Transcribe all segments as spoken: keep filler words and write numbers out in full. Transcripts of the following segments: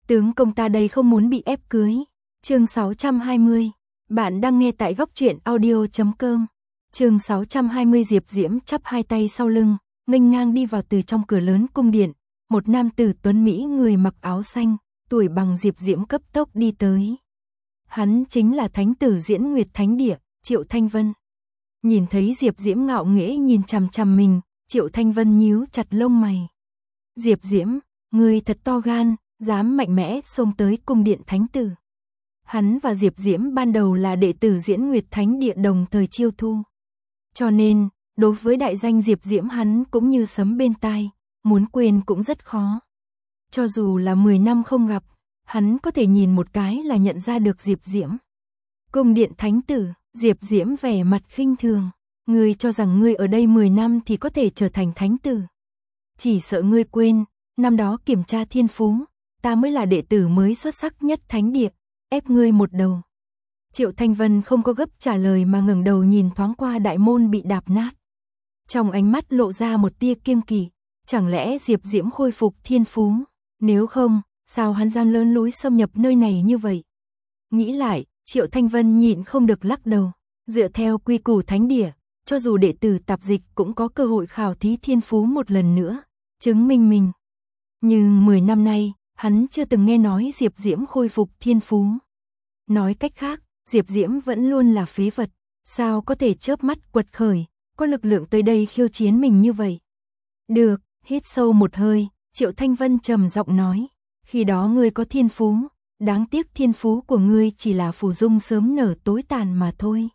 Tướng công ta đây không muốn bị ép cưới. Chương sáu trăm hai mươi. Bạn đang nghe tại góc truyện audio chấm com. Chương sáu trăm hai mươi. Diệp Diễm chắp hai tay sau lưng, nghênh ngang đi vào từ trong cửa lớn cung điện. Một nam tử tuấn mỹ người mặc áo xanh, tuổi bằng Diệp Diễm cấp tốc đi tới. Hắn chính là thánh tử Diễn Nguyệt Thánh Địa, Triệu Thanh Vân. Nhìn thấy Diệp Diễm ngạo nghễ nhìn chằm chằm mình, Triệu Thanh Vân nhíu chặt lông mày. Diệp Diễm, ngươi thật to gan, dám mạnh mẽ xông tới cung điện thánh tử. Hắn và Diệp Diễm ban đầu là đệ tử Diễn Nguyệt Thánh Địa đồng thời chiêu thu. Cho nên, đối với đại danh Diệp Diễm hắn cũng như sấm bên tai, muốn quên cũng rất khó. Cho dù là mười năm không gặp, hắn có thể nhìn một cái là nhận ra được Diệp Diễm. Cung điện thánh tử, Diệp Diễm vẻ mặt khinh thường. Ngươi cho rằng ngươi ở đây mười năm thì có thể trở thành thánh tử. Chỉ sợ ngươi quên, năm đó kiểm tra thiên phú, ta mới là đệ tử mới xuất sắc nhất thánh địa, ép ngươi một đầu. Triệu Thanh Vân không có gấp trả lời mà ngẩng đầu nhìn thoáng qua đại môn bị đạp nát. Trong ánh mắt lộ ra một tia kiêng kỵ, chẳng lẽ Diệp Diễm khôi phục thiên phú, nếu không, sao hắn gian lớn lối xâm nhập nơi này như vậy? Nghĩ lại, Triệu Thanh Vân nhịn không được lắc đầu, dựa theo quy củ thánh địa, cho dù đệ tử tạp dịch cũng có cơ hội khảo thí thiên phú một lần nữa, chứng minh mình. Nhưng mười năm nay, hắn chưa từng nghe nói Diệp Diễm khôi phục thiên phú. Nói cách khác, Diệp Diễm vẫn luôn là phế vật, sao có thể chớp mắt quật khởi, có lực lượng tới đây khiêu chiến mình như vậy. Được, hít sâu một hơi, Triệu Thanh Vân trầm giọng nói, khi đó ngươi có thiên phú, đáng tiếc thiên phú của ngươi chỉ là phù dung sớm nở tối tàn mà thôi.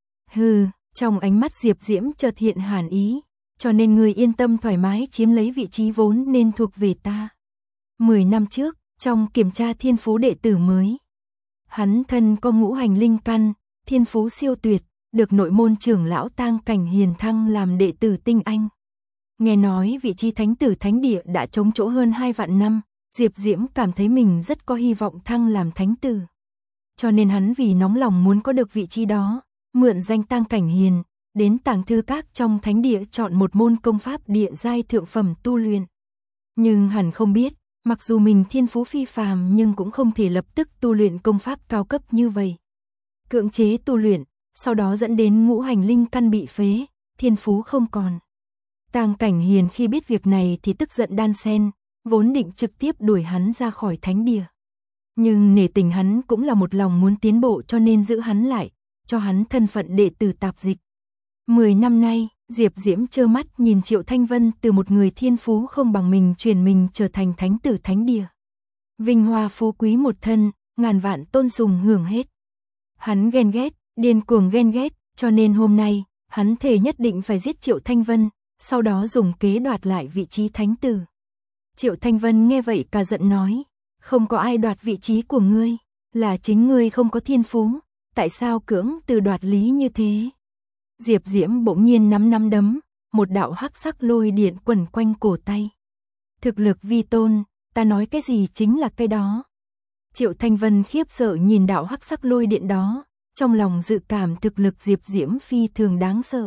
Hừ, trong ánh mắt Diệp Diễm chợt hiện hàn ý, cho nên ngươi yên tâm thoải mái chiếm lấy vị trí vốn nên thuộc về ta. Mười năm trước, trong kiểm tra thiên phú đệ tử mới, hắn thân có ngũ hành linh căn, thiên phú siêu tuyệt, được nội môn trưởng lão Tang Cảnh Hiền thăng làm đệ tử tinh anh. Nghe nói vị trí thánh tử thánh địa đã trống chỗ hơn hai vạn năm, Diệp Diễm cảm thấy mình rất có hy vọng thăng làm thánh tử. Cho nên hắn vì nóng lòng muốn có được vị trí đó, mượn danh Tang Cảnh Hiền, đến tàng thư các trong thánh địa chọn một môn công pháp địa giai thượng phẩm tu luyện. Nhưng hẳn không biết, mặc dù mình thiên phú phi phàm nhưng cũng không thể lập tức tu luyện công pháp cao cấp như vậy. Cưỡng chế tu luyện, sau đó dẫn đến ngũ hành linh căn bị phế, thiên phú không còn. Tang Cảnh Hiền khi biết việc này thì tức giận đan sen, vốn định trực tiếp đuổi hắn ra khỏi thánh địa. Nhưng nể tình hắn cũng là một lòng muốn tiến bộ cho nên giữ hắn lại, cho hắn thân phận đệ tử tạp dịch. Mười năm nay, Diệp Diễm trơ mắt nhìn Triệu Thanh Vân từ một người thiên phú không bằng mình chuyển mình trở thành thánh tử thánh địa. Vinh hoa phú quý một thân, ngàn vạn tôn sùng hưởng hết. Hắn ghen ghét, điên cuồng ghen ghét, cho nên hôm nay, hắn thề nhất định phải giết Triệu Thanh Vân, sau đó dùng kế đoạt lại vị trí thánh tử. Triệu Thanh Vân nghe vậy cả giận nói, không có ai đoạt vị trí của ngươi, là chính ngươi không có thiên phú, tại sao cưỡng từ đoạt lý như thế? Diệp Diễm bỗng nhiên nắm nắm đấm, một đạo hắc sắc lôi điện quẩn quanh cổ tay. Thực lực vi tôn, ta nói cái gì chính là cái đó. Triệu Thanh Vân khiếp sợ nhìn đạo hắc sắc lôi điện đó, trong lòng dự cảm thực lực Diệp Diễm phi thường đáng sợ.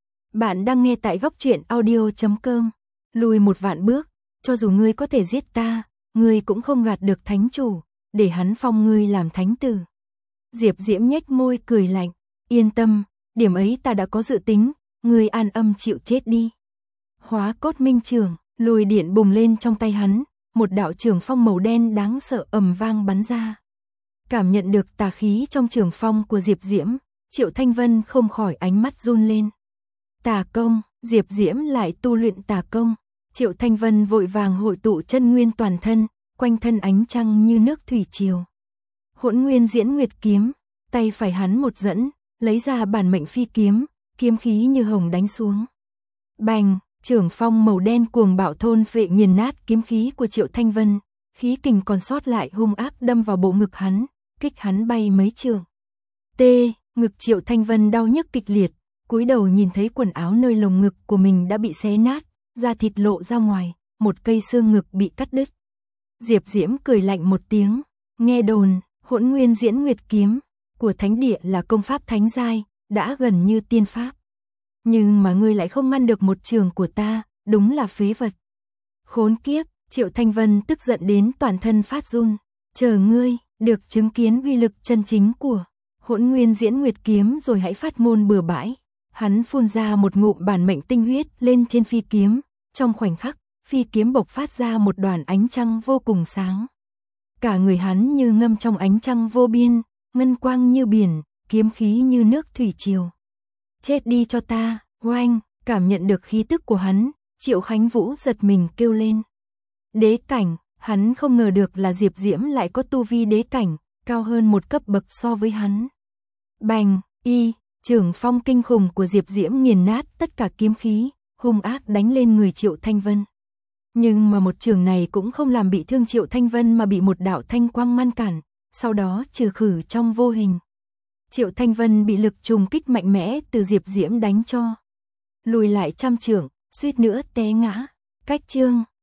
Bạn đang nghe tại góc truyện audio chấm com. Lùi một vạn bước, cho dù ngươi có thể giết ta, ngươi cũng không gạt được thánh chủ, để hắn phong ngươi làm thánh tử. Diệp Diễm nhếch môi cười lạnh, yên tâm, điểm ấy ta đã có dự tính, ngươi an âm chịu chết đi. Hóa cốt minh trường, lôi điện bùng lên trong tay hắn, một đạo trường phong màu đen đáng sợ ầm vang bắn ra. Cảm nhận được tà khí trong trường phong của Diệp Diễm, Triệu Thanh Vân không khỏi ánh mắt run lên. Tà công, Diệp Diễm lại tu luyện tà công. Triệu Thanh Vân vội vàng hội tụ chân nguyên toàn thân, quanh thân ánh trăng như nước thủy triều. Hỗn nguyên diễn nguyệt kiếm, tay phải hắn một dẫn, lấy ra bản mệnh phi kiếm, kiếm khí như hồng đánh xuống. Bành, trường phong màu đen cuồng bạo thôn phệ nghiền nát kiếm khí của Triệu Thanh Vân, khí kình còn sót lại hung ác đâm vào bộ ngực hắn, kích hắn bay mấy trường. T, ngực Triệu Thanh Vân đau nhức kịch liệt, cúi đầu nhìn thấy quần áo nơi lồng ngực của mình đã bị xé nát, da thịt lộ ra ngoài, một cây xương ngực bị cắt đứt. Diệp Diễm cười lạnh một tiếng, nghe đồn, hỗn nguyên diễn nguyệt kiếm của thánh địa là công pháp thánh giai, đã gần như tiên pháp. Nhưng mà ngươi lại không ngăn được một trường của ta, đúng là phế vật. Khốn kiếp, Triệu Thanh Vân tức giận đến toàn thân phát run, Chờ ngươi, được chứng kiến uy lực chân chính của Hỗn Nguyên Diễn Nguyệt kiếm rồi hãy phát ngôn bừa bãi. Hắn phun ra một ngụm bản mệnh tinh huyết lên trên phi kiếm, trong khoảnh khắc, phi kiếm bộc phát ra một đoàn ánh trăng vô cùng sáng. Cả người hắn như ngâm trong ánh trăng vô biên, ngân quang như biển, kiếm khí như nước thủy triều. Chết đi cho ta, oanh, cảm nhận được khí tức của hắn, Triệu Khánh Vũ giật mình kêu lên. Đế cảnh, hắn không ngờ được là Diệp Diễm lại có tu vi đế cảnh, cao hơn một cấp bậc so với hắn. Bành, y, chưởng phong kinh khủng của Diệp Diễm nghiền nát tất cả kiếm khí, hung ác đánh lên người Triệu Thanh Vân. Nhưng mà một chưởng này cũng không làm bị thương Triệu Thanh Vân mà bị một đạo thanh quang ngăn cản, sau đó trừ khử trong vô hình. Triệu Thanh Vân bị lực trùng kích mạnh mẽ từ Diệp Diễm đánh cho lùi lại trăm trượng, suýt nữa té ngã. Cách chương